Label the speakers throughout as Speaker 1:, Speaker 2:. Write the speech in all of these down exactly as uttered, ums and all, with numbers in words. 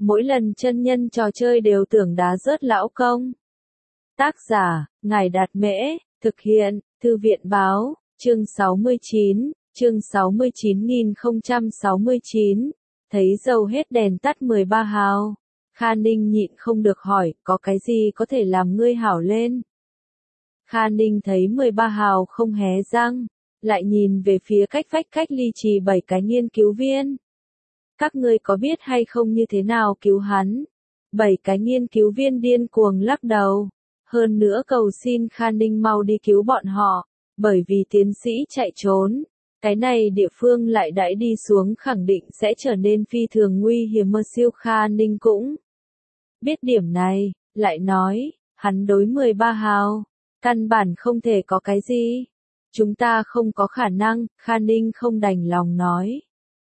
Speaker 1: mỗi lần chân nhân trò chơi đều tưởng đá rớt lão công. Tác giả, Ngài Đạt Mễ, thực hiện, Thư viện Báo, chương sáu mươi chín, chương sáu mươi chín nghìn không trăm sáu mươi chín, thấy dầu hết đèn tắt mười ba hào. Kha Ninh nhịn không được hỏi, có cái gì có thể làm ngươi hảo lên? Kha Ninh thấy mười ba hào không hé răng, lại nhìn về phía cách vách cách ly trì bảy cái nghiên cứu viên. Các ngươi có biết hay không như thế nào cứu hắn? Bảy cái nghiên cứu viên điên cuồng lắc đầu. Hơn nữa cầu xin Kha Ninh mau đi cứu bọn họ, bởi vì tiến sĩ chạy trốn. Cái này địa phương lại đãi đi xuống khẳng định sẽ trở nên phi thường nguy hiểm. Mơ siêu Kha Ninh cũng biết điểm này, lại nói, hắn đối mười ba hào, căn bản không thể có cái gì. Chúng ta không có khả năng, Kha Ninh không đành lòng nói.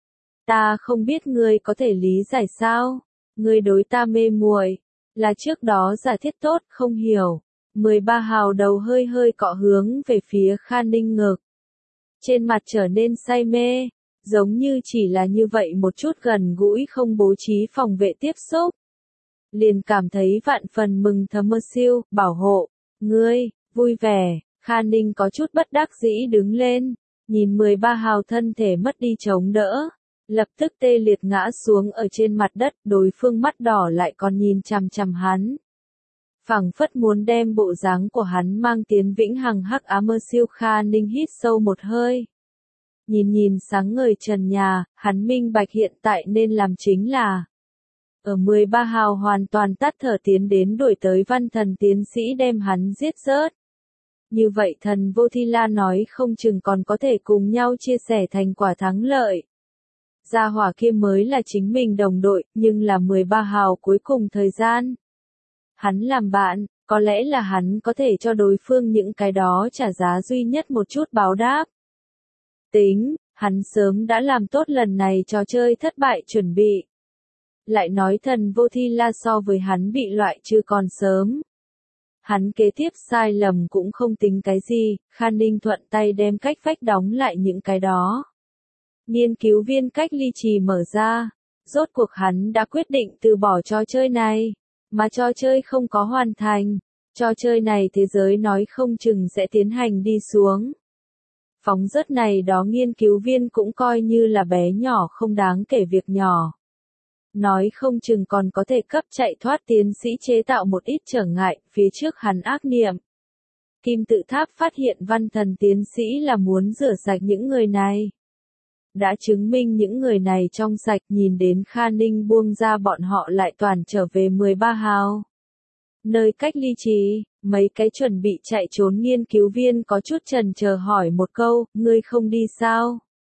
Speaker 1: Ta không biết ngươi có thể lý giải sao, ngươi đối ta mê muội, là trước đó giả thiết tốt, không hiểu. mười ba hào đầu hơi hơi cọ hướng về phía Kha Ninh ngực. Trên mặt trở nên say mê, giống như chỉ là như vậy một chút gần gũi không bố trí phòng vệ tiếp xúc. Liền cảm thấy vạn phần mừng thầm. Mơ siêu, bảo hộ, ngươi, vui vẻ. Kha Ninh có chút bất đắc dĩ đứng lên, nhìn mười ba hào thân thể mất đi chống đỡ, lập tức tê liệt ngã xuống ở trên mặt đất, đối phương mắt đỏ lại còn nhìn chằm chằm hắn. Phảng phất muốn đem bộ dáng của hắn mang tiến vĩnh hằng hắc ám. Mơ siêu Kha Ninh hít sâu một hơi. Nhìn nhìn sáng ngời trần nhà, hắn minh bạch hiện tại nên làm chính là ở mười ba hào hoàn toàn tắt thở tiến đến đuổi tới văn thần tiến sĩ đem hắn giết rớt. Như vậy thần vô thi la nói không chừng còn có thể cùng nhau chia sẻ thành quả thắng lợi. Gia hỏa kia mới là chính mình đồng đội, nhưng là mười ba hào cuối cùng thời gian. Hắn làm bạn, có lẽ là hắn có thể cho đối phương những cái đó trả giá duy nhất một chút báo đáp. Tính, hắn sớm đã làm tốt lần này trò chơi thất bại chuẩn bị. Lại nói thần vô thi la so với hắn bị loại chứ còn sớm. Hắn kế tiếp sai lầm cũng không tính cái gì, Kha Ninh thuận tay đem cách vách đóng lại những cái đó. Nghiên cứu viên cách ly trì mở ra, rốt cuộc hắn đã quyết định từ bỏ trò chơi này, mà trò chơi không có hoàn thành, trò chơi này thế giới nói không chừng sẽ tiến hành đi xuống. Phóng rớt này đó nghiên cứu viên cũng coi như là bé nhỏ không đáng kể việc nhỏ. Nói không chừng còn có thể cấp chạy thoát tiến sĩ chế tạo một ít trở ngại, phía trước hắn ác niệm. Kim tự tháp phát hiện văn thần tiến sĩ là muốn rửa sạch những người này. Đã chứng minh những người này trong sạch, nhìn đến Kha Ninh buông ra bọn họ lại toàn trở về mười ba hào. Nơi cách ly trì, mấy cái chuẩn bị chạy trốn nghiên cứu viên có chút chần chờ hỏi một câu, ngươi không đi sao?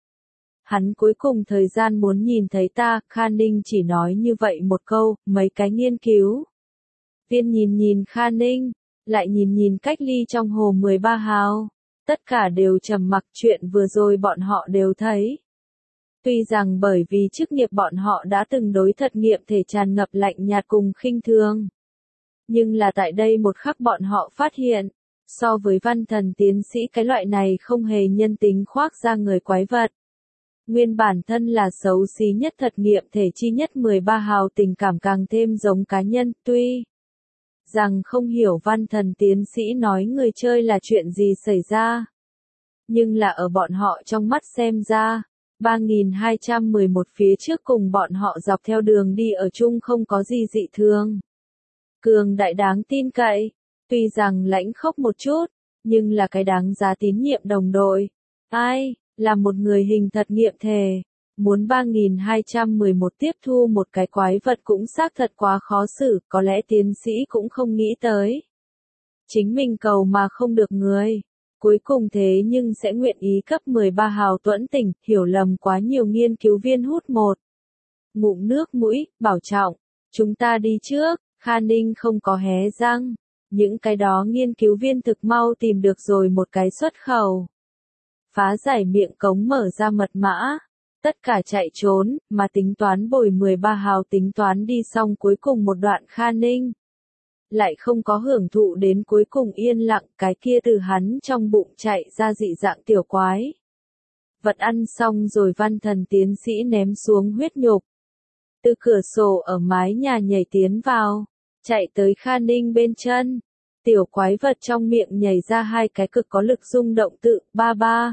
Speaker 1: Hắn cuối cùng thời gian muốn nhìn thấy ta, Kha Ninh chỉ nói như vậy một câu, mấy cái nghiên cứu viên nhìn nhìn Kha Ninh, lại nhìn nhìn cách ly trong hồ mười ba hào, tất cả đều trầm mặc. Chuyện vừa rồi bọn họ đều thấy. Tuy rằng bởi vì chức nghiệp bọn họ đã từng đối thật nghiệm thể tràn ngập lạnh nhạt cùng khinh thường, nhưng là tại đây một khắc bọn họ phát hiện, so với văn thần tiến sĩ cái loại này không hề nhân tính khoác ra người quái vật. Nguyên bản thân là xấu xí nhất thật nghiệm thể chi nhất mười ba hào tình cảm càng thêm giống cá nhân, tuy rằng không hiểu văn thần tiến sĩ nói người chơi là chuyện gì xảy ra. Nhưng là ở bọn họ trong mắt xem ra, ba nghìn hai trăm mười một phía trước cùng bọn họ dọc theo đường đi ở chung không có gì dị thường. Cường đại đáng tin cậy, tuy rằng lãnh khốc một chút, nhưng là cái đáng giá tín nhiệm đồng đội. Ai, là một người hình thật nghiệm thể, muốn ba nghìn hai trăm mười một tiếp thu một cái quái vật cũng xác thật quá khó xử, có lẽ tiến sĩ cũng không nghĩ tới. Chính mình cầu mà không được người, cuối cùng thế nhưng sẽ nguyện ý cấp mười ba hào tuẫn tình, hiểu lầm quá nhiều. Nghiên cứu viên hút một ngụm nước mũi, bảo trọng, chúng ta đi trước. Kha Ninh không có hé răng, những cái đó nghiên cứu viên thực mau tìm được rồi một cái xuất khẩu. Phá giải miệng cống mở ra mật mã, tất cả chạy trốn, mà tính toán bồi mười ba hào tính toán đi xong cuối cùng một đoạn. Kha Ninh lại không có hưởng thụ đến cuối cùng yên lặng, cái kia từ hắn trong bụng chạy ra dị dạng tiểu quái. Vật ăn xong rồi văn thần tiến sĩ ném xuống huyết nhục. từ cửa sổ ở mái nhà nhảy tiến vào, chạy tới Kha Ninh bên chân. Tiểu quái vật trong miệng nhảy ra hai cái cực có lực rung động tự, ba ba.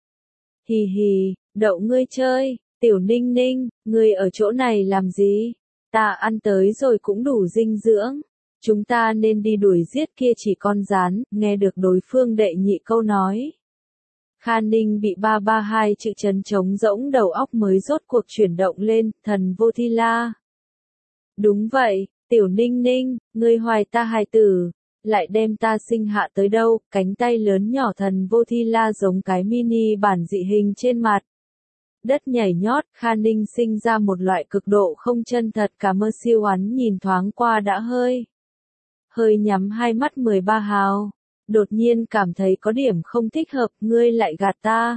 Speaker 1: Hì hì, đậu ngươi chơi, Tiểu Ninh Ninh, ngươi ở chỗ này làm gì? Ta ăn tới rồi cũng đủ dinh dưỡng. Chúng ta nên đi đuổi giết kia chỉ con rán, nghe được đối phương đệ nhị câu nói. Kha Ninh bị ba ba hai chữ chấn trống rỗng đầu óc mới rốt cuộc chuyển động lên, thần vô thi la. Đúng vậy, Tiểu Ninh Ninh, ngươi hoài ta hài tử, lại đem ta sinh hạ tới đâu, cánh tay lớn nhỏ thần vô thi la giống cái mini bản dị hình trên mặt. Đất nhảy nhót, Kha Ninh sinh ra một loại cực độ không chân thật cả mơ siêu oán nhìn thoáng qua đã hơi. Hơi nhắm hai mắt mười ba hào. Đột nhiên cảm thấy có điểm không thích hợp, ngươi lại gạt ta.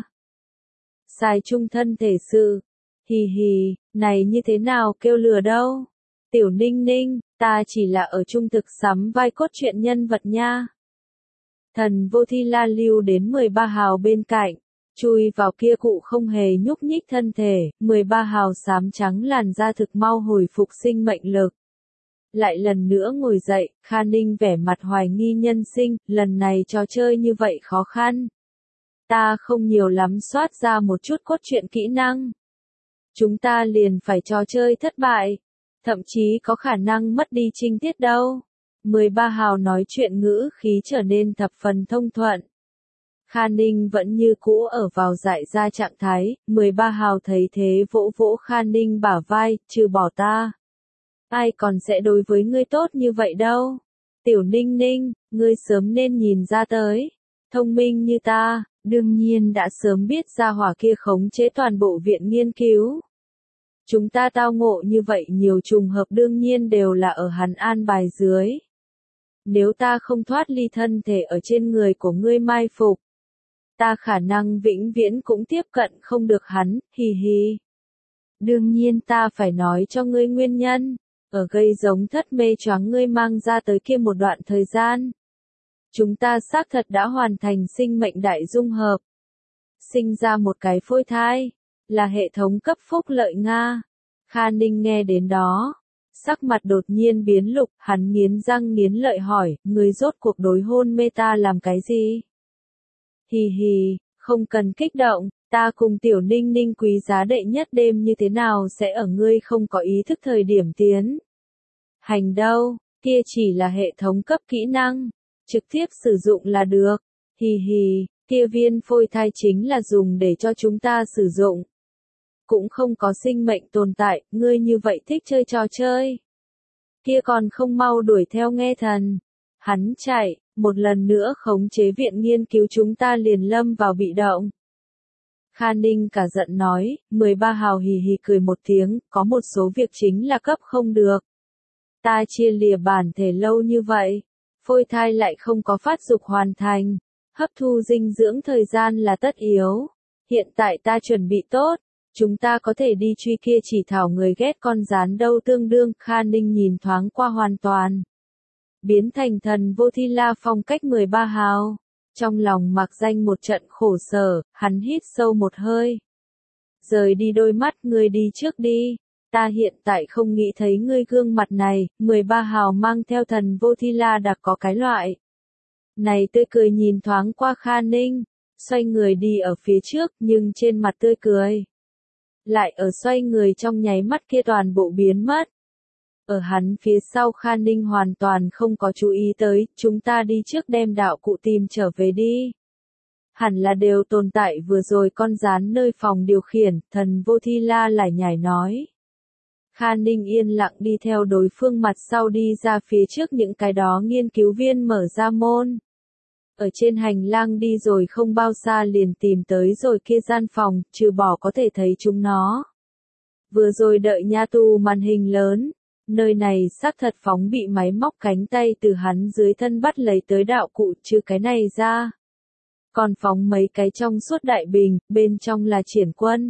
Speaker 1: Sai chung thân thể sự. Hì hì, này như thế nào kêu lừa đâu. Tiểu Ninh Ninh, ta chỉ là ở trung thực sắm vai cốt truyện nhân vật nha. Thần vô thi la lưu đến mười ba hào bên cạnh. Chui vào kia cụ không hề nhúc nhích thân thể, mười ba hào xám trắng làn da thực mau hồi phục sinh mệnh lực. Lại lần nữa ngồi dậy, Kha Ninh vẻ mặt hoài nghi nhân sinh, lần này trò chơi như vậy khó khăn. Ta không nhiều lắm soát ra một chút cốt truyện kỹ năng. Chúng ta liền phải trò chơi thất bại, thậm chí có khả năng mất đi trinh tiết đâu. mười ba hào nói chuyện ngữ khí trở nên thập phần thông thuận. Kha Ninh vẫn như cũ ở vào dại ra trạng thái, mười ba hào thấy thế vỗ vỗ Kha Ninh bả vai, trừ bỏ ta. Ai còn sẽ đối với ngươi tốt như vậy đâu. Tiểu Ninh Ninh, ngươi sớm nên nhìn ra tới. Thông minh như ta, đương nhiên đã sớm biết ra hỏa kia khống chế toàn bộ viện nghiên cứu. Chúng ta tao ngộ như vậy nhiều trùng hợp đương nhiên đều là ở hắn an bài dưới. Nếu ta không thoát ly thân thể ở trên người của ngươi mai phục, ta khả năng vĩnh viễn cũng tiếp cận không được hắn, hì hì. Đương nhiên ta phải nói cho ngươi nguyên nhân. Ở gây giống thất mê choáng ngươi mang ra tới kia một đoạn thời gian. Chúng ta xác thật đã hoàn thành sinh mệnh đại dung hợp. Sinh ra một cái phôi thai, là hệ thống cấp phúc lợi Nga. Kha Ninh nghe đến đó, sắc mặt đột nhiên biến lục, hắn nghiến răng nghiến lợi hỏi, ngươi rốt cuộc đối hôn mê ta làm cái gì? Hì hì, không cần kích động, ta cùng Tiểu Ninh Ninh quý giá đệ nhất đêm như thế nào sẽ ở ngươi không có ý thức thời điểm tiến. Hành đâu, kia chỉ là hệ thống cấp kỹ năng, trực tiếp sử dụng là được. Hì hì, kia viên phôi thai chính là dùng để cho chúng ta sử dụng. Cũng không có sinh mệnh tồn tại, ngươi như vậy thích chơi trò chơi. Kia còn không mau đuổi theo nghe thần. Hắn chạy, một lần nữa khống chế viện nghiên cứu chúng ta liền lâm vào bị động. Kha Ninh cả giận nói, mười ba hào hì hì cười một tiếng, có một số việc chính là cấp không được. Ta chia lìa bản thể lâu như vậy, phôi thai lại không có phát dục hoàn thành, hấp thu dinh dưỡng thời gian là tất yếu. Hiện tại ta chuẩn bị tốt, chúng ta có thể đi truy kia chỉ thảo người ghét con rán đâu tương đương. Kha Ninh nhìn thoáng qua hoàn toàn. Biến thành thần vô thi la phong cách mười ba hào. Trong lòng mặc danh một trận khổ sở, hắn hít sâu một hơi. Rời đi đôi mắt, ngươi đi trước đi. Ta hiện tại không nghĩ thấy ngươi gương mặt này. mười ba hào mang theo thần vô thi la đặc có cái loại. Này tươi cười nhìn thoáng qua Kha Ninh, xoay người đi ở phía trước nhưng trên mặt tươi cười. Lại ở xoay người trong nháy mắt kia toàn bộ biến mất. Ở hắn phía sau Kha Ninh hoàn toàn không có chú ý tới, chúng ta đi trước đem đạo cụ tìm trở về đi. Hẳn là đều tồn tại vừa rồi con rán nơi phòng điều khiển, thần vô thi la lại nhảy nói. Kha Ninh yên lặng đi theo đối phương mặt sau đi ra phía trước những cái đó nghiên cứu viên mở ra môn. Ở trên hành lang đi rồi không bao xa liền tìm tới rồi kia gian phòng, trừ bỏ có thể thấy chúng nó. Vừa rồi đợi nha tù màn hình lớn. Nơi này xác thật phóng bị máy móc cánh tay từ hắn dưới thân bắt lấy tới đạo cụ trừ cái này ra. Còn phóng mấy cái trong suốt đại bình, bên trong là triển quân.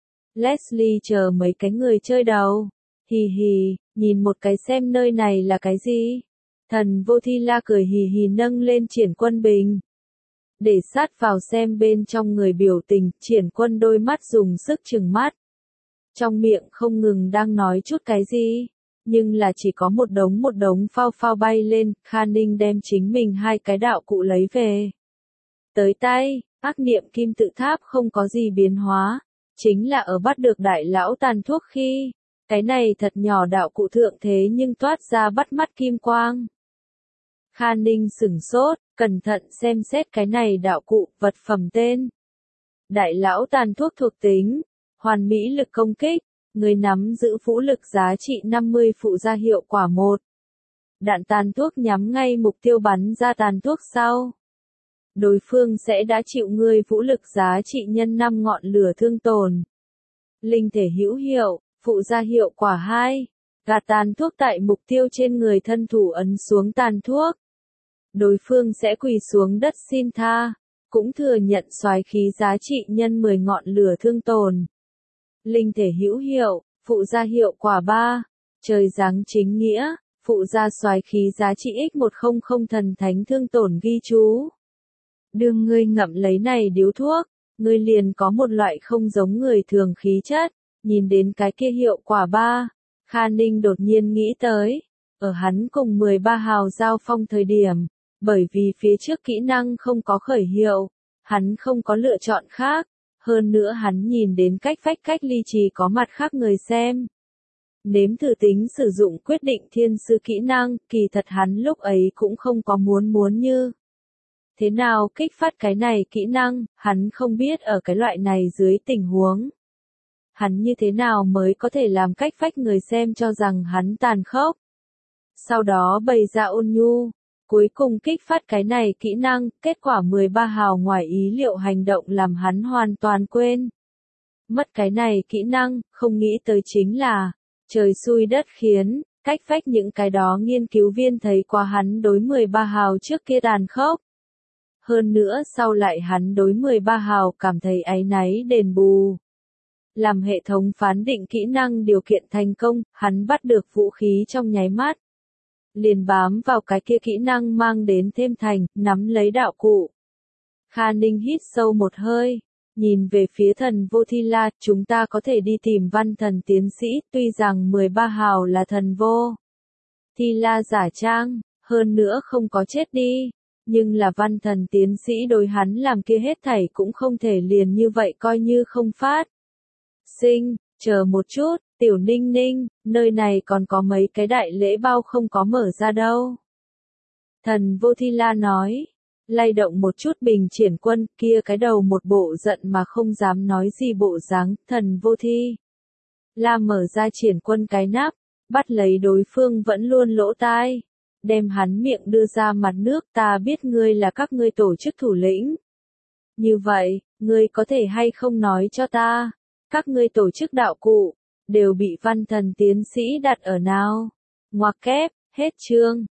Speaker 1: Leslie chờ mấy cái người chơi đầu. Hì hì, nhìn một cái xem nơi này là cái gì. Thần vô thi la cười hì hì nâng lên triển quân bình. Để sát vào xem bên trong người biểu tình, triển quân đôi mắt dùng sức trừng mắt. trong miệng không ngừng đang nói chút cái gì, nhưng là chỉ có một đống một đống phao phao bay lên, Kha Ninh đem chính mình hai cái đạo cụ lấy về. Tới tay, ác niệm kim tự tháp không có gì biến hóa, chính là ở bắt được đại lão tàn thuốc khi, cái này thật nhỏ đạo cụ thượng thế nhưng toát ra bắt mắt kim quang. Kha Ninh sửng sốt, cẩn thận xem xét cái này đạo cụ, vật phẩm tên. Đại lão tàn thuốc thuộc tính, hoàn mỹ lực công kích, người nắm giữ vũ lực giá trị năm mươi phụ ra hiệu quả một. Đạn tàn thuốc nhắm ngay mục tiêu bắn ra tàn thuốc sau. Đối phương sẽ đã chịu người vũ lực giá trị nhân năm ngọn lửa thương tổn. Linh thể hữu hiệu, phụ ra hiệu quả hai. Gạt tàn thuốc tại mục tiêu trên người thân thủ ấn xuống tàn thuốc. Đối phương sẽ quỳ xuống đất xin tha, cũng thừa nhận soái khí giá trị nhân mười ngọn lửa thương tổn. Linh thể hữu hiệu, phụ ra hiệu quả ba. Trời giáng chính nghĩa, phụ ra soái khí giá trị x một trăm thần thánh thương tổn ghi chú. Đương ngươi ngậm lấy này điếu thuốc, ngươi liền có một loại không giống người thường khí chất, nhìn đến cái kia hiệu quả ba. Kha Ninh đột nhiên nghĩ tới, ở hắn cùng mười ba hào giao phong thời điểm, bởi vì phía trước kỹ năng không có khởi hiệu, hắn không có lựa chọn khác, hơn nữa hắn nhìn đến cách phách cách ly trì có mặt khác người xem. Nếm thử tính sử dụng quyết định thiên sư kỹ năng, kỳ thật hắn lúc ấy cũng không có muốn muốn như. Thế nào kích phát cái này kỹ năng, hắn không biết ở cái loại này dưới tình huống. Hắn như thế nào mới có thể làm cách phách người xem cho rằng hắn tàn khốc. Sau đó bày ra ôn nhu, cuối cùng kích phát cái này kỹ năng, kết quả mười ba hào ngoài ý liệu hành động làm hắn hoàn toàn quên. Mất cái này kỹ năng, không nghĩ tới chính là, trời xui đất khiến, cách phách những cái đó nghiên cứu viên thấy qua hắn đối mười ba hào trước kia tàn khốc. Hơn nữa sau lại hắn đối mười ba hào cảm thấy áy náy đền bù. Làm hệ thống phán định kỹ năng điều kiện thành công, hắn bắt được vũ khí trong nháy mắt. Liền bám vào cái kia kỹ năng mang đến thêm thành, nắm lấy đạo cụ. Kha Ninh hít sâu một hơi, nhìn về phía thần vô Thi La, chúng ta có thể đi tìm văn thần tiến sĩ, tuy rằng mười ba hào là thần vô Thi La giả trang, hơn nữa không có chết đi, nhưng là văn thần tiến sĩ đối hắn làm kia hết thảy cũng không thể liền như vậy coi như không phát. Sinh, chờ một chút, Tiểu Ninh Ninh, nơi này còn có mấy cái đại lễ bao không có mở ra đâu. Thần vô Thi La nói, lay động một chút bình triển quân, kia cái đầu một bộ giận mà không dám nói gì bộ dáng, thần vô Thi La mở ra triển quân cái nắp, bắt lấy đối phương vẫn luôn lỗ tai, đem hắn miệng đưa ra mặt nước, ta biết ngươi là các ngươi tổ chức thủ lĩnh. Như vậy, ngươi có thể hay không nói cho ta, các ngươi tổ chức đạo cụ, đều bị văn thần tiến sĩ đặt ở nào? Ngoặc kép, hết chương.